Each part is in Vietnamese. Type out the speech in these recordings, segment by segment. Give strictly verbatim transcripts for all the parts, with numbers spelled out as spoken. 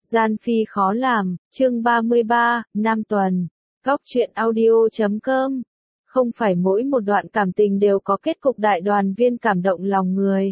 Gian phi khó làm, chương ba mươi ba, Nam Tuần, góc truyện audio chấm com. Không phải mỗi một đoạn cảm tình đều có kết cục đại đoàn viên cảm động lòng người.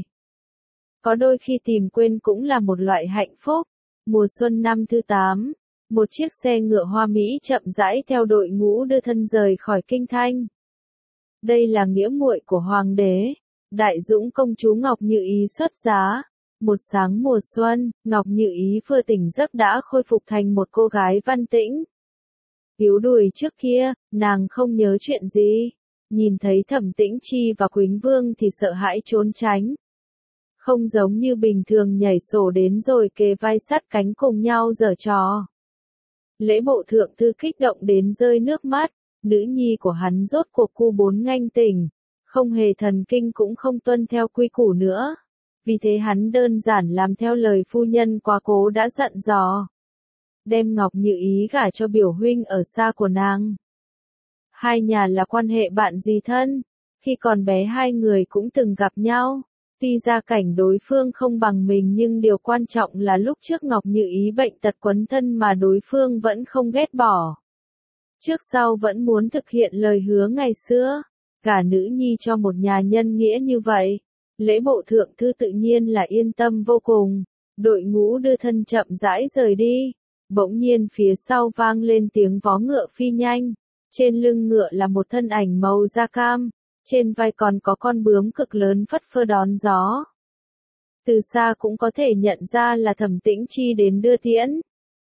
Có đôi khi tìm quên cũng là một loại hạnh phúc. Mùa xuân năm thứ tám, một chiếc xe ngựa hoa mỹ chậm rãi theo đội ngũ đưa thân rời khỏi kinh thành. Đây là nghĩa muội của hoàng đế, Đại Dũng công chúa Ngọc Như Ý xuất giá. Một sáng mùa xuân, Ngọc Như Ý vừa tỉnh giấc đã khôi phục thành một cô gái văn tĩnh. Yếu đuối trước kia, nàng không nhớ chuyện gì. Nhìn thấy Thẩm Tĩnh Chi và Quýnh Vương thì sợ hãi trốn tránh. Không giống như bình thường nhảy sổ đến rồi kề vai sát cánh cùng nhau giở trò. Lễ bộ thượng thư kích động đến rơi nước mắt, nữ nhi của hắn rốt cuộc cu bốn nganh tỉnh, không hề thần kinh cũng không tuân theo quy củ nữa. Vì thế hắn đơn giản làm theo lời phu nhân quá cố đã dặn dò. Đem Ngọc Như Ý gả cho biểu huynh ở xa của nàng. Hai nhà là quan hệ bạn dì thân, khi còn bé hai người cũng từng gặp nhau. Tuy gia cảnh đối phương không bằng mình nhưng điều quan trọng là lúc trước Ngọc Như Ý bệnh tật quấn thân mà đối phương vẫn không ghét bỏ. Trước sau vẫn muốn thực hiện lời hứa ngày xưa, gả nữ nhi cho một nhà nhân nghĩa như vậy. Lễ bộ thượng thư tự nhiên là yên tâm vô cùng, đội ngũ đưa thân chậm rãi rời đi. Bỗng nhiên phía sau vang lên tiếng vó ngựa phi nhanh, trên lưng ngựa là một thân ảnh màu da cam, trên vai còn có con bướm cực lớn phất phơ đón gió. Từ xa cũng có thể nhận ra là Thẩm Tĩnh Chi đến đưa tiễn.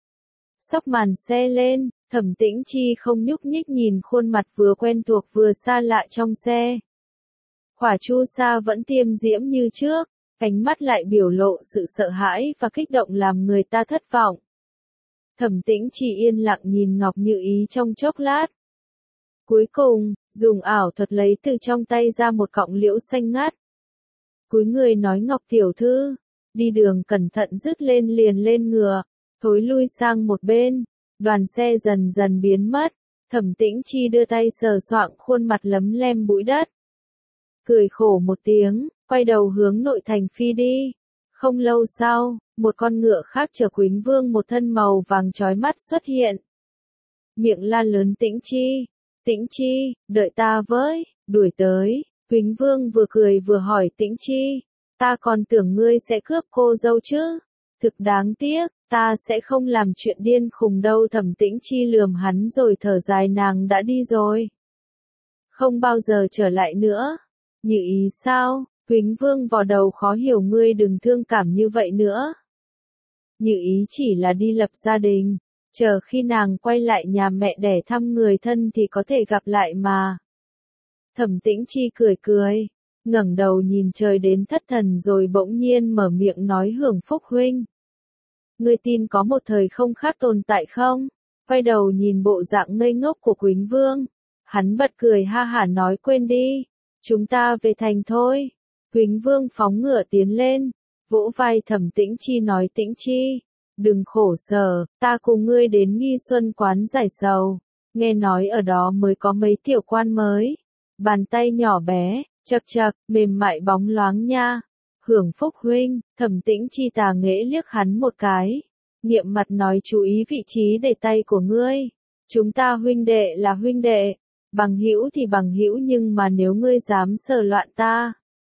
Xốc màn xe lên, Thẩm Tĩnh Chi không nhúc nhích nhìn khuôn mặt vừa quen thuộc vừa xa lạ trong xe. Khỏa Chu Sa vẫn tiêm diễm như trước, ánh mắt lại biểu lộ sự sợ hãi và kích động làm người ta thất vọng. Thẩm Tĩnh Chi yên lặng nhìn Ngọc Như Ý trong chốc lát. Cuối cùng, dùng ảo thuật lấy từ trong tay ra một cọng liễu xanh ngắt. Cúi người nói Ngọc tiểu thư, đi đường cẩn thận dứt lên liền lên ngựa, thối lui sang một bên, đoàn xe dần dần biến mất. Thẩm Tĩnh Chi đưa tay sờ soạng khuôn mặt lấm lem bụi đất. Cười khổ một tiếng, quay đầu hướng nội thành phi đi. Không lâu sau, một con ngựa khác chở Quýnh Vương một thân màu vàng chói mắt xuất hiện. Miệng la lớn Tĩnh Chi, Tĩnh Chi, đợi ta với, đuổi tới. Quýnh Vương vừa cười vừa hỏi Tĩnh Chi, ta còn tưởng ngươi sẽ cướp cô dâu chứ. Thực đáng tiếc, ta sẽ không làm chuyện điên khùng đâu. Thẩm Tĩnh Chi lườm hắn rồi thở dài, nàng đã đi rồi. Không bao giờ trở lại nữa. Như Ý sao? Quýnh Vương vò đầu khó hiểu, ngươi đừng thương cảm như vậy nữa. Như Ý chỉ là đi lập gia đình, chờ khi nàng quay lại nhà mẹ đẻ thăm người thân thì có thể gặp lại mà. Thẩm Tĩnh Chi cười cười, ngẩng đầu nhìn trời đến thất thần rồi bỗng nhiên mở miệng nói Hưởng Phúc huynh. Ngươi tin có một thời không khác tồn tại không? Quay đầu nhìn bộ dạng ngây ngốc của Quýnh Vương, hắn bật cười ha hả nói quên đi. Chúng ta về thành thôi. Quýnh Vương phóng ngựa tiến lên, vỗ vai Thẩm Tĩnh Chi nói Tĩnh Chi, đừng khổ sở, ta cùng ngươi đến Nghi Xuân quán giải sầu. Nghe nói ở đó mới có mấy tiểu quan mới. Bàn tay nhỏ bé, chật chật, mềm mại bóng loáng nha. Hưởng Phúc huynh, Thẩm Tĩnh Chi tà nghễ liếc hắn một cái. Nghiệm mặt nói chú ý vị trí để tay của ngươi. Chúng ta huynh đệ là huynh đệ. Bằng hữu thì bằng hữu, nhưng mà nếu ngươi dám sờ loạn ta,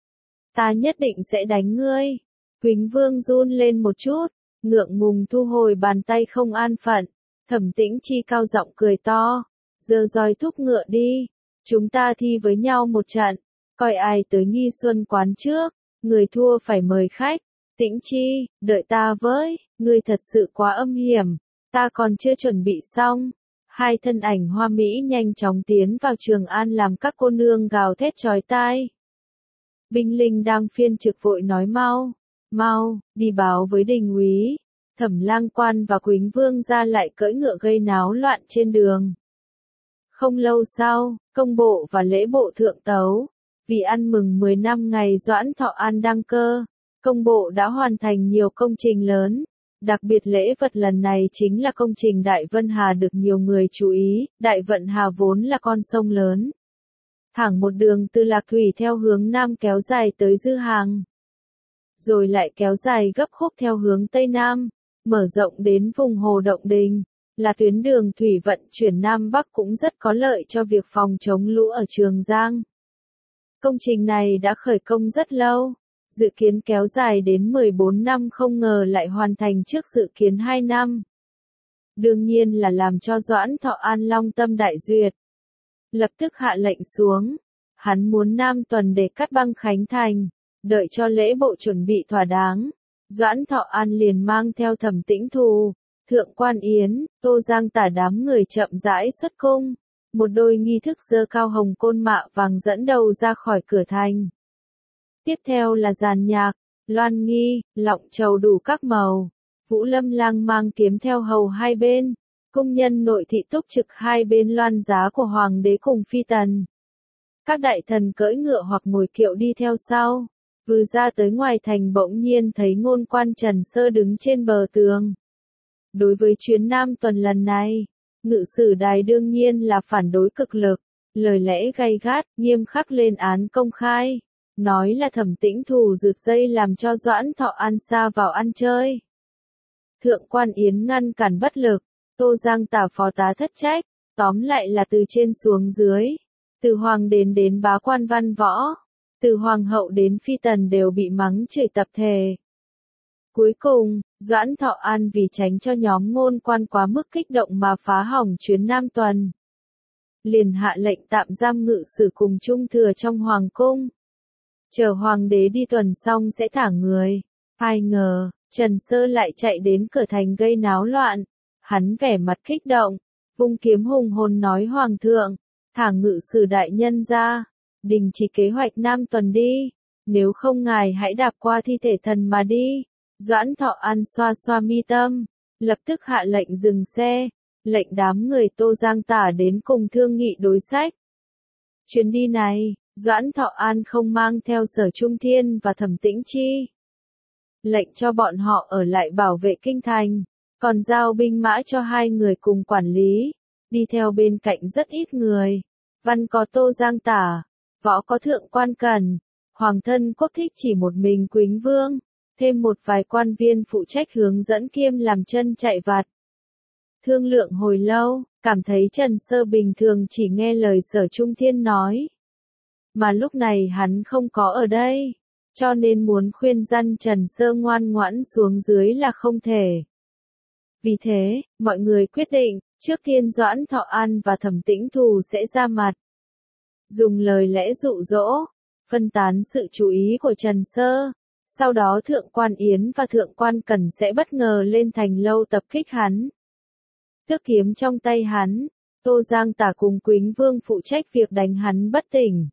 ta nhất định sẽ đánh ngươi. Quýnh Vương run lên một chút, ngượng ngùng thu hồi bàn tay không an phận. Thẩm Tĩnh Chi cao giọng cười to, giơ roi thúc ngựa đi. Chúng ta thi với nhau một trận, coi ai tới Nghi Xuân quán trước, người thua phải mời khách. Tĩnh Chi, đợi ta với, ngươi thật sự quá âm hiểm, ta còn chưa chuẩn bị xong. Hai thân ảnh hoa mỹ nhanh chóng tiến vào Trường An làm các cô nương gào thét chói tai. Binh lính đang phiên trực vội nói mau, mau, đi báo với đình úy. Thẩm Lang Quan và Quýnh Vương ra lại cưỡi ngựa gây náo loạn trên đường. Không lâu sau, công bộ và lễ bộ thượng tấu, vì ăn mừng mười năm ngày Doãn Thọ An đăng cơ, công bộ đã hoàn thành nhiều công trình lớn. Đặc biệt lễ vật lần này chính là công trình Đại Vân Hà được nhiều người chú ý. Đại Vận Hà vốn là con sông lớn, thẳng một đường từ Lạc Thủy theo hướng Nam kéo dài tới Dư Hàng, rồi lại kéo dài gấp khúc theo hướng Tây Nam. mở rộng đến vùng Hồ Động Đình, là tuyến đường thủy vận chuyển Nam Bắc cũng rất có lợi cho việc phòng chống lũ ở Trường Giang. Công trình này đã khởi công rất lâu, dự kiến kéo dài đến mười bốn năm, không ngờ lại hoàn thành trước dự kiến hai năm. Đương nhiên là làm cho Doãn Thọ An long tâm đại duyệt. Lập tức hạ lệnh xuống, hắn muốn Nam Tuần để cắt băng khánh thành, đợi cho lễ bộ chuẩn bị thỏa đáng. Doãn Thọ An liền mang theo Thẩm Tĩnh Thù, Thượng Quan Yến, Tô Giang Tả đám người chậm rãi xuất cung. Một đôi nghi thức giơ cao hồng côn mạ vàng dẫn đầu ra khỏi cửa thành. Tiếp theo là dàn nhạc, loan nghi, lọng trầu đủ các màu. Vũ Lâm Lang mang kiếm theo hầu hai bên. Cung nhân nội thị túc trực hai bên loan giá của Hoàng đế cùng phi tần. Các đại thần cưỡi ngựa hoặc ngồi kiệu đi theo sau. Vừa ra tới ngoài thành bỗng nhiên thấy ngôn quan Trần Sơ đứng trên bờ tường. Đối với chuyến Nam Tuần lần này, Ngự Sử Đài đương nhiên là phản đối cực lực, lời lẽ gay gắt, nghiêm khắc lên án công khai, nói là Thẩm Tĩnh Thù rượt dây làm cho Doãn Thọ An sa vào ăn chơi. Thượng Quan Yến ngăn cản bất lực, Tô Giang Tả phó tá thất trách, tóm lại là từ trên xuống dưới, từ hoàng đến đến bá quan văn võ, từ hoàng hậu đến phi tần đều bị mắng chửi tập thể. Cuối cùng, Doãn Thọ An vì tránh cho nhóm ngôn quan quá mức kích động mà phá hỏng chuyến Nam Tuần, liền hạ lệnh tạm giam Ngự Sử cùng Trung Thừa trong hoàng cung. Chờ hoàng đế đi tuần xong sẽ thả người. Ai ngờ, Trần Sơ lại chạy đến cửa thành gây náo loạn. Hắn vẻ mặt kích động, vung kiếm hùng hồn nói Hoàng thượng, thả Ngự Sử đại nhân ra, đình chỉ kế hoạch Nam Tuần đi, nếu không ngài hãy đạp qua thi thể thần mà đi. Doãn Thọ An xoa xoa mi tâm, lập tức hạ lệnh dừng xe, lệnh đám người Tô Giang Tả đến cùng thương nghị đối sách. Chuyến đi này, Doãn Thọ An không mang theo Sở Trung Thiên và Thẩm Tĩnh Chi. Lệnh cho bọn họ ở lại bảo vệ kinh thành, còn giao binh mã cho hai người cùng quản lý, đi theo bên cạnh rất ít người. Văn có Tô Giang Tả, võ có Thượng Quan Cẩn, hoàng thân quốc thích chỉ một mình Quýnh Vương, thêm một vài quan viên phụ trách hướng dẫn kiêm làm chân chạy vặt. Thương lượng hồi lâu, cảm thấy Trần Sơ bình thường chỉ nghe lời Sở Trung Thiên nói. Mà lúc này hắn không có ở đây, cho nên muốn khuyên răn Trần Sơ ngoan ngoãn xuống dưới là không thể. Vì thế, mọi người quyết định, trước tiên Doãn Thọ An và Thẩm Tĩnh Thù sẽ ra mặt. Dùng lời lẽ dụ dỗ, phân tán sự chú ý của Trần Sơ. Sau đó Thượng Quan Yến và Thượng Quan Cẩn sẽ bất ngờ lên thành lâu tập kích hắn. Tước kiếm trong tay hắn, Tô Giang Tả cùng Quýnh Vương phụ trách việc đánh hắn bất tỉnh.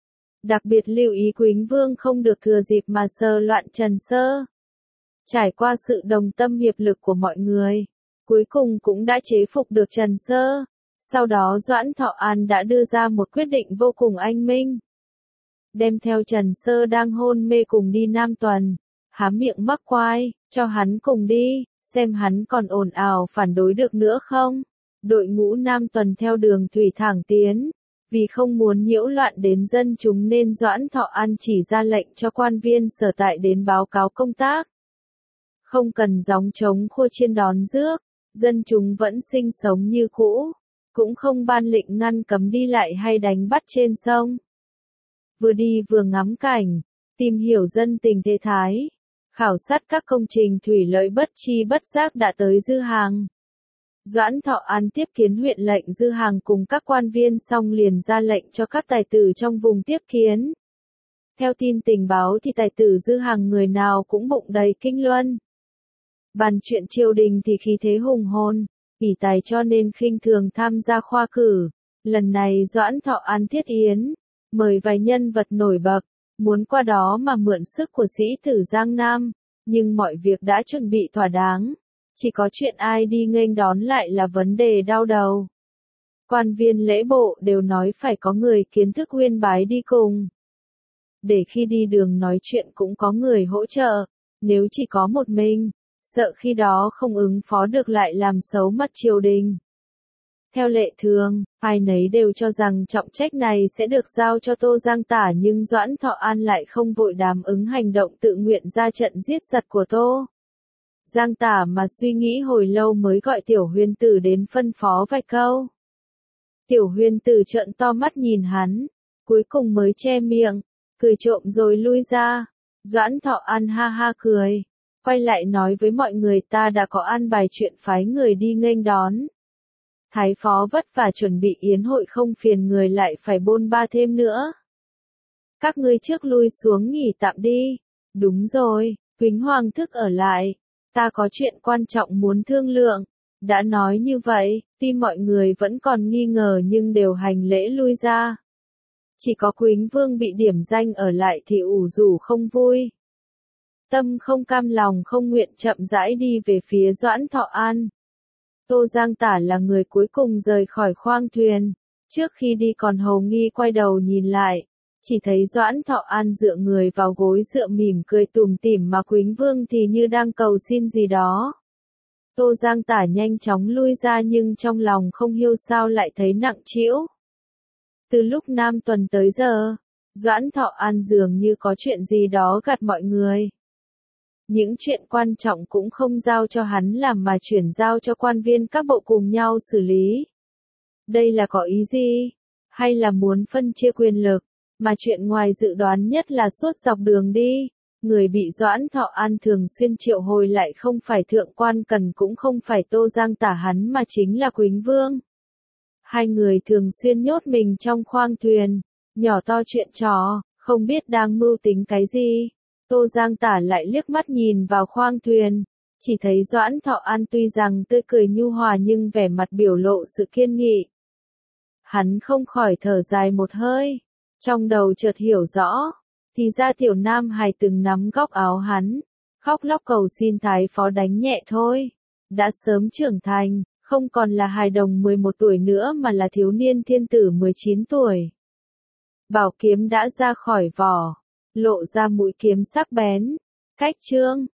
Đặc biệt lưu ý Quýnh Vương không được thừa dịp mà sờ loạn Trần Sơ. Trải qua sự đồng tâm hiệp lực của mọi người, cuối cùng cũng đã chế phục được Trần Sơ. Sau đó Doãn Thọ An đã đưa ra một quyết định vô cùng anh minh. Đem theo Trần Sơ đang hôn mê cùng đi Nam Tuần, há miệng mắc quai, cho hắn cùng đi, xem hắn còn ồn ào phản đối được nữa không. Đội ngũ Nam Tuần theo đường thủy thẳng tiến, vì không muốn nhiễu loạn đến dân chúng nên Doãn Thọ An chỉ ra lệnh cho quan viên sở tại đến báo cáo công tác. Không cần gióng trống khua chiên đón rước, dân chúng vẫn sinh sống như cũ, cũng không ban lệnh ngăn cấm đi lại hay đánh bắt trên sông. Vừa đi vừa ngắm cảnh, tìm hiểu dân tình thế thái, khảo sát các công trình thủy lợi bất chi bất giác đã tới Dư Hàng. Doãn Thọ An tiếp kiến huyện lệnh Dư Hàng cùng các quan viên xong liền ra lệnh cho các tài tử trong vùng tiếp kiến. Theo tin tình báo thì tài tử Dư Hàng người nào cũng bụng đầy kinh luân. Bàn chuyện triều đình thì khí thế hùng hồn, ỷ tài cho nên khinh thường tham gia khoa cử. Lần này Doãn Thọ An thiết yến, mời vài nhân vật nổi bật, muốn qua đó mà mượn sức của sĩ tử Giang Nam, nhưng mọi việc đã chuẩn bị thỏa đáng. Chỉ có chuyện ai đi nghênh đón lại là vấn đề đau đầu. Quan viên lễ bộ đều nói phải có người kiến thức uyên bái đi cùng. Để khi đi đường nói chuyện cũng có người hỗ trợ, nếu chỉ có một mình, sợ khi đó không ứng phó được lại làm xấu mặt triều đình. Theo lệ thường, ai nấy đều cho rằng trọng trách này sẽ được giao cho Tô Giang Tả nhưng Doãn Thọ An lại không vội đáp ứng hành động tự nguyện ra trận giết giặc của Tô Giang Tả mà suy nghĩ hồi lâu mới gọi Tiểu Huyền Tử đến phân phó vài câu. Tiểu Huyền Tử trợn to mắt nhìn hắn, cuối cùng mới che miệng, cười trộm rồi lui ra. Doãn Thọ An ha ha cười, quay lại nói với mọi người ta đã có an bài chuyện phái người đi nghênh đón. Thái phó vất vả chuẩn bị yến hội không phiền người lại phải bôn ba thêm nữa. Các ngươi trước lui xuống nghỉ tạm đi. Đúng rồi, Quýnh Hoàng thức ở lại. Ta có chuyện quan trọng muốn thương lượng. Đã nói như vậy, tuy mọi người vẫn còn nghi ngờ nhưng đều hành lễ lui ra. Chỉ có Quýnh Vương bị điểm danh ở lại thì ủ rủ không vui. Tâm không cam lòng không nguyện chậm rãi đi về phía Doãn Thọ An. Tô Giang Tả là người cuối cùng rời khỏi khoang thuyền. Trước khi đi còn hầu nghi quay đầu nhìn lại. Chỉ thấy Doãn Thọ An dựa người vào gối dựa mỉm cười tủm tỉm mà Quýnh Vương thì như đang cầu xin gì đó. Tô Giang Tả nhanh chóng lui ra nhưng trong lòng không hiểu sao lại thấy nặng trĩu. Từ lúc Nam Tuần tới giờ, Doãn Thọ An dường như có chuyện gì đó gạt mọi người. Những chuyện quan trọng cũng không giao cho hắn làm mà chuyển giao cho quan viên các bộ cùng nhau xử lý. Đây là có ý gì? Hay là muốn phân chia quyền lực? Mà chuyện ngoài dự đoán nhất là suốt dọc đường đi, người bị Doãn Thọ An thường xuyên triệu hồi lại không phải thượng quan Cần cũng không phải Tô Giang Tả hắn mà chính là Quýnh Vương. Hai người thường xuyên nhốt mình trong khoang thuyền, nhỏ to chuyện trò, không biết đang mưu tính cái gì. Tô Giang Tả lại liếc mắt nhìn vào khoang thuyền, chỉ thấy Doãn Thọ An tuy rằng tươi cười nhu hòa nhưng vẻ mặt biểu lộ sự kiên nghị. Hắn không khỏi thở dài một hơi, trong đầu chợt hiểu rõ, thì ra tiểu nam hài từng nắm góc áo hắn, khóc lóc cầu xin thái phó đánh nhẹ thôi. Đã sớm trưởng thành, không còn là hài đồng mười một tuổi nữa mà là thiếu niên thiên tử mười chín tuổi. Bảo kiếm đã ra khỏi vỏ, lộ ra mũi kiếm sắc bén, cách chương.